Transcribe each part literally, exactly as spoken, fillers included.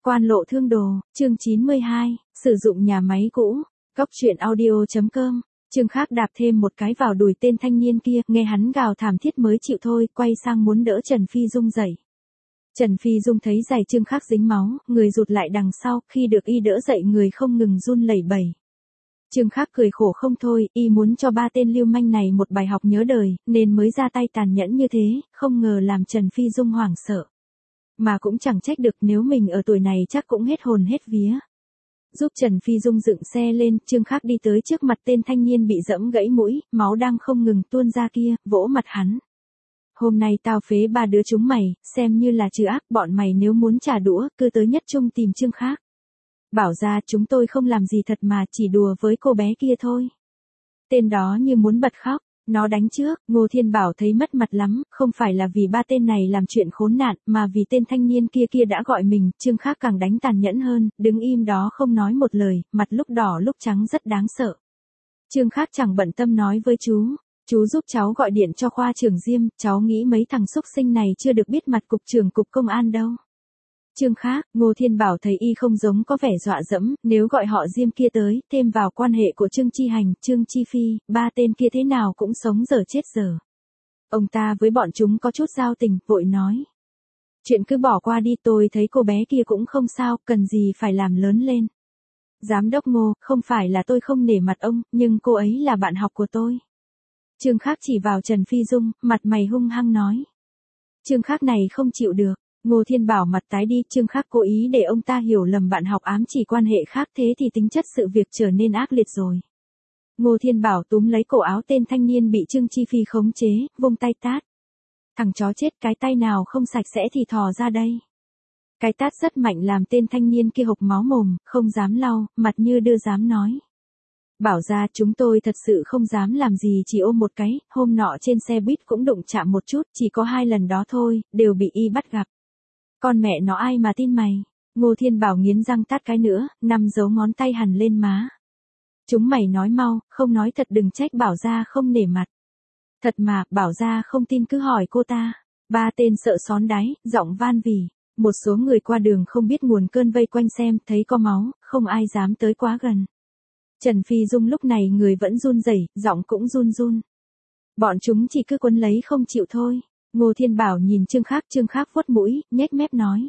Quan lộ thương đồ, chương chín mươi hai, sử dụng nhà máy cũ, Cóc truyện audio chấm com. Trương Khắc đạp thêm một cái vào đùi tên thanh niên kia, nghe hắn gào thảm thiết mới chịu thôi, quay sang muốn đỡ Trần Phi Dung dậy. Trần Phi Dung thấy giày Trương Khắc dính máu, người rụt lại đằng sau, khi được y đỡ dậy người không ngừng run lẩy bẩy. Trương Khắc cười khổ không thôi, y muốn cho ba tên lưu manh này một bài học nhớ đời, nên mới ra tay tàn nhẫn như thế, không ngờ làm Trần Phi Dung hoảng sợ. Mà cũng chẳng trách được, nếu mình ở tuổi này chắc cũng hết hồn hết vía. Giúp Trần Phi Dung dựng xe lên, Trương Khắc đi tới trước mặt tên thanh niên bị dẫm gãy mũi, máu đang không ngừng tuôn ra kia, vỗ mặt hắn. Hôm nay tao phế ba đứa chúng mày, xem như là trừ ác, bọn mày nếu muốn trả đũa, cứ tới Nhất Trung tìm Trương Khắc. Bảo ra chúng tôi không làm gì thật mà, chỉ đùa với cô bé kia thôi. Tên đó như muốn bật khóc, nó đánh trước, Ngô Thiên Bảo thấy mất mặt lắm, không phải là vì ba tên này làm chuyện khốn nạn, mà vì tên thanh niên kia kia đã gọi mình, Trương Khắc càng đánh tàn nhẫn hơn, đứng im đó không nói một lời, mặt lúc đỏ lúc trắng rất đáng sợ. Trương Khắc chẳng bận tâm nói với chú, chú giúp cháu gọi điện cho khoa trưởng Diêm, cháu nghĩ mấy thằng xúc sinh này chưa được biết mặt cục trưởng cục công an đâu. Trương Khắc, Ngô Thiên Bảo thấy y không giống có vẻ dọa dẫm, nếu gọi họ Diêm kia tới, thêm vào quan hệ của Trương Chi Hành, Trương Chi Phi, ba tên kia thế nào cũng sống dở chết dở. Ông ta với bọn chúng có chút giao tình, vội nói. Chuyện cứ bỏ qua đi, tôi thấy cô bé kia cũng không sao, cần gì phải làm lớn lên. Giám đốc Ngô, không phải là tôi không nể mặt ông, nhưng cô ấy là bạn học của tôi. Trương Khắc chỉ vào Trần Phi Dung, mặt mày hung hăng nói. Trương Khắc này không chịu được. Ngô Thiên Bảo mặt tái đi, Trương Khắc cố ý để ông ta hiểu lầm bạn học ám chỉ quan hệ khác, thế thì tính chất sự việc trở nên ác liệt rồi. Ngô Thiên Bảo túm lấy cổ áo tên thanh niên bị Trương Chi Phi khống chế, vung tay tát. Thằng chó chết, cái tay nào không sạch sẽ thì thò ra đây. Cái tát rất mạnh làm tên thanh niên kia hộc máu mồm, không dám lau, mặt như đưa dám nói. Bảo ra chúng tôi thật sự không dám làm gì, chỉ ôm một cái, hôm nọ trên xe buýt cũng đụng chạm một chút, chỉ có hai lần đó thôi, đều bị y bắt gặp. Con mẹ nó ai mà tin mày. Ngô Thiên Bảo nghiến răng tát cái nữa, năm dấu ngón tay hằn lên má. Chúng mày nói mau, không nói thật đừng trách Bảo ra không nể mặt. Thật mà, Bảo ra không tin cứ hỏi cô ta. Ba tên sợ xón đáy, giọng van vỉ. Một số người qua đường không biết nguồn cơn vây quanh xem, thấy có máu, không ai dám tới quá gần. Trần Phi Dung lúc này người vẫn run rẩy, giọng cũng run run. Bọn chúng chỉ cứ quấn lấy không chịu thôi. Ngô Thiên Bảo nhìn Trương Khắc, Trương Khắc vuốt mũi, nhếch mép nói.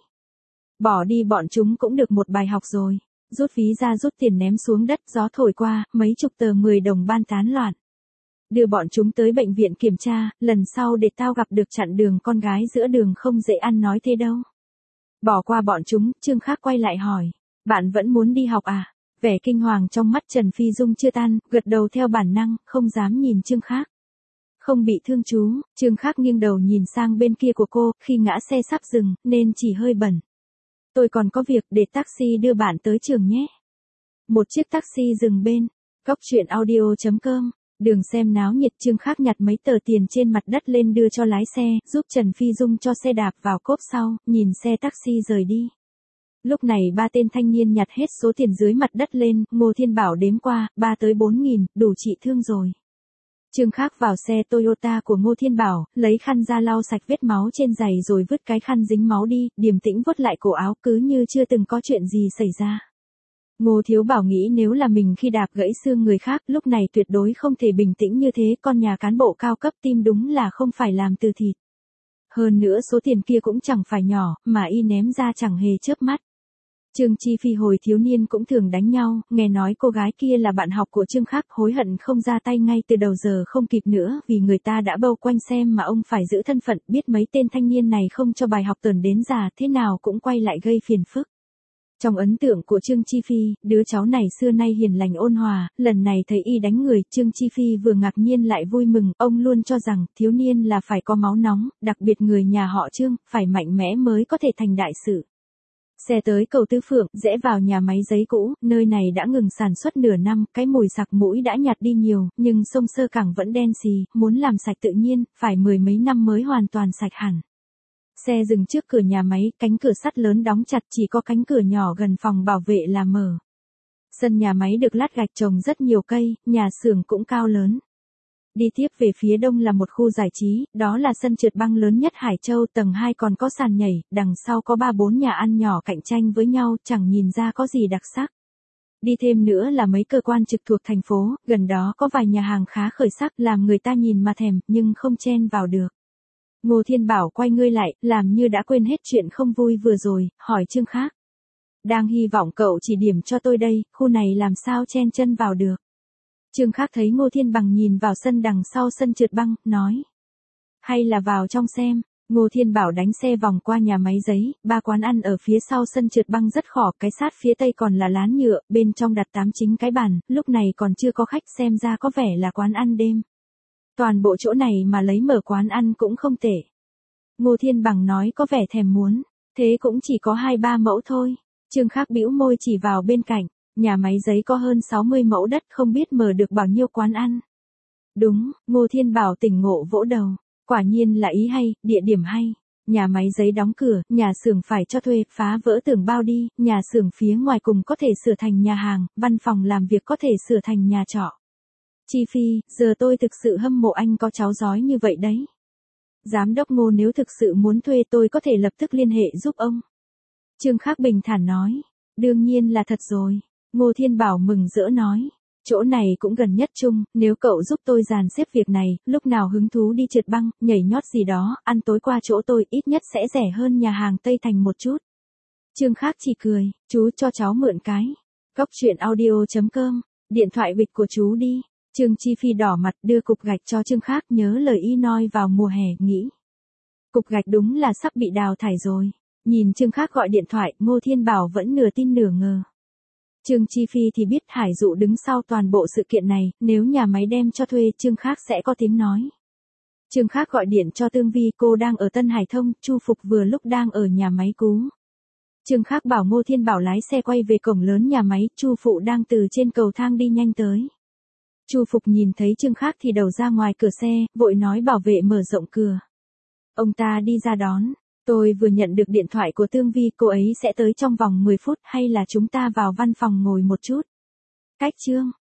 Bỏ đi, bọn chúng cũng được một bài học rồi. Rút ví ra rút tiền ném xuống đất, gió thổi qua, mấy chục tờ mười đồng ban tán loạn. Đưa bọn chúng tới bệnh viện kiểm tra, lần sau để tao gặp được chặn đường con gái giữa đường không dễ ăn nói thế đâu. Bỏ qua bọn chúng, Trương Khắc quay lại hỏi. Bạn vẫn muốn đi học à? Vẻ kinh hoàng trong mắt Trần Phi Dung chưa tan, gật đầu theo bản năng, không dám nhìn Trương Khắc. Không bị thương chú, Trương Khắc nghiêng đầu nhìn sang bên kia của cô, khi ngã xe sắp dừng, nên chỉ hơi bẩn. Tôi còn có việc, để taxi đưa bạn tới trường nhé. Một chiếc taxi dừng bên, Cóc truyện audio chấm com, đường xem náo nhiệt. Trương Khắc nhặt mấy tờ tiền trên mặt đất lên đưa cho lái xe, giúp Trần Phi Dung cho xe đạp vào cốp sau, nhìn xe taxi rời đi. Lúc này ba tên thanh niên nhặt hết số tiền dưới mặt đất lên, Ngô Thiên Bảo đếm qua, ba tới bốn nghìn, đủ trị thương rồi. Trương Khắc vào xe Toyota của Ngô Thiên Bảo, lấy khăn ra lau sạch vết máu trên giày rồi vứt cái khăn dính máu đi, điềm tĩnh vuốt lại cổ áo cứ như chưa từng có chuyện gì xảy ra. Ngô Thiếu Bảo nghĩ nếu là mình khi đạp gãy xương người khác, lúc này tuyệt đối không thể bình tĩnh như thế, con nhà cán bộ cao cấp tim đúng là không phải làm từ thịt. Hơn nữa số tiền kia cũng chẳng phải nhỏ, mà y ném ra chẳng hề chớp mắt. Trương Chi Phi hồi thiếu niên cũng thường đánh nhau, nghe nói cô gái kia là bạn học của Trương Khắc, hối hận không ra tay ngay từ đầu giờ không kịp nữa, vì người ta đã bâu quanh xem mà ông phải giữ thân phận, biết mấy tên thanh niên này không cho bài học tởn đến già, thế nào cũng quay lại gây phiền phức. Trong ấn tượng của Trương Chi Phi, đứa cháu này xưa nay hiền lành ôn hòa, lần này thấy y đánh người, Trương Chi Phi vừa ngạc nhiên lại vui mừng, ông luôn cho rằng thiếu niên là phải có máu nóng, đặc biệt người nhà họ Trương, phải mạnh mẽ mới có thể thành đại sự. Xe tới cầu Tứ Phượng, rẽ vào nhà máy giấy cũ, nơi này đã ngừng sản xuất nửa năm, cái mùi sặc mũi đã nhạt đi nhiều, nhưng sông Sơ Cảng vẫn đen xì, muốn làm sạch tự nhiên, phải mười mấy năm mới hoàn toàn sạch hẳn. Xe dừng trước cửa nhà máy, cánh cửa sắt lớn đóng chặt, chỉ có cánh cửa nhỏ gần phòng bảo vệ là mở. Sân nhà máy được lát gạch trồng rất nhiều cây, nhà xưởng cũng cao lớn. Đi tiếp về phía đông là một khu giải trí, đó là sân trượt băng lớn nhất Hải Châu, tầng hai còn có sàn nhảy, đằng sau có ba bốn nhà ăn nhỏ cạnh tranh với nhau, chẳng nhìn ra có gì đặc sắc. Đi thêm nữa là mấy cơ quan trực thuộc thành phố, gần đó có vài nhà hàng khá khởi sắc, làm người ta nhìn mà thèm, nhưng không chen vào được. Ngô Thiên Bảo quay ngươi lại, làm như đã quên hết chuyện không vui vừa rồi, hỏi Trương Khác. Đang hy vọng cậu chỉ điểm cho tôi đây, khu này làm sao chen chân vào được. Trương Khác thấy Ngô Thiên Bằng nhìn vào sân đằng sau sân trượt băng, nói. Hay là vào trong xem. Ngô Thiên Bảo đánh xe vòng qua nhà máy giấy, ba quán ăn ở phía sau sân trượt băng rất khỏ, cái sát phía tây còn là lán nhựa, bên trong đặt tám chín cái bàn, lúc này còn chưa có khách, xem ra có vẻ là quán ăn đêm. Toàn bộ chỗ này mà lấy mở quán ăn cũng không tệ. Ngô Thiên Bằng nói có vẻ thèm muốn, thế cũng chỉ có hai ba mẫu thôi. Trương Khác bĩu môi chỉ vào bên cạnh, nhà máy giấy có hơn sáu mươi mẫu đất, không biết mở được bao nhiêu quán ăn. Đúng, Ngô Thiên Bảo tỉnh ngộ vỗ đầu. Quả nhiên là ý hay, địa điểm hay. Nhà máy giấy đóng cửa, nhà xưởng phải cho thuê, phá vỡ tường bao đi, nhà xưởng phía ngoài cùng có thể sửa thành nhà hàng, văn phòng làm việc có thể sửa thành nhà trọ. Chi Phi, giờ tôi thực sự hâm mộ anh có cháu giỏi như vậy đấy. Giám đốc Ngô nếu thực sự muốn thuê tôi có thể lập tức liên hệ giúp ông. Trương Khác bình thản nói. Đương nhiên là thật rồi. Ngô Thiên Bảo mừng rỡ nói. Chỗ này cũng gần nhất chung, nếu cậu giúp tôi dàn xếp việc này, lúc nào hứng thú đi trượt băng, nhảy nhót gì đó, ăn tối qua chỗ tôi ít nhất sẽ rẻ hơn nhà hàng Tây Thành một chút. Trương Khác chỉ cười, chú cho cháu mượn cái. Góc chuyện audio chấm com, điện thoại vịt của chú đi. Trương Chi Phi đỏ mặt đưa cục gạch cho Trương Khác, nhớ lời y nói vào mùa hè, nghĩ. Cục gạch đúng là sắp bị đào thải rồi. Nhìn Trương Khác gọi điện thoại, Ngô Thiên Bảo vẫn nửa tin nửa ngờ. Trương Chi Phi thì biết Hải Dụ đứng sau toàn bộ sự kiện này, nếu nhà máy đem cho thuê, Trương Khác sẽ có tiếng nói. Trương Khác gọi điện cho Tương Vi, cô đang ở Tân Hải Thông, Chu Phục vừa lúc đang ở nhà máy cũ. Trương Khác bảo Ngô Thiên Bảo lái xe quay về cổng lớn nhà máy, Chu Phụ đang từ trên cầu thang đi nhanh tới. Chu Phục nhìn thấy Trương Khác thì đầu ra ngoài cửa xe, vội nói bảo vệ mở rộng cửa. Ông ta đi ra đón. Tôi vừa nhận được điện thoại của Tương Vi, cô ấy sẽ tới trong vòng mười phút, hay là chúng ta vào văn phòng ngồi một chút. Cách Trương.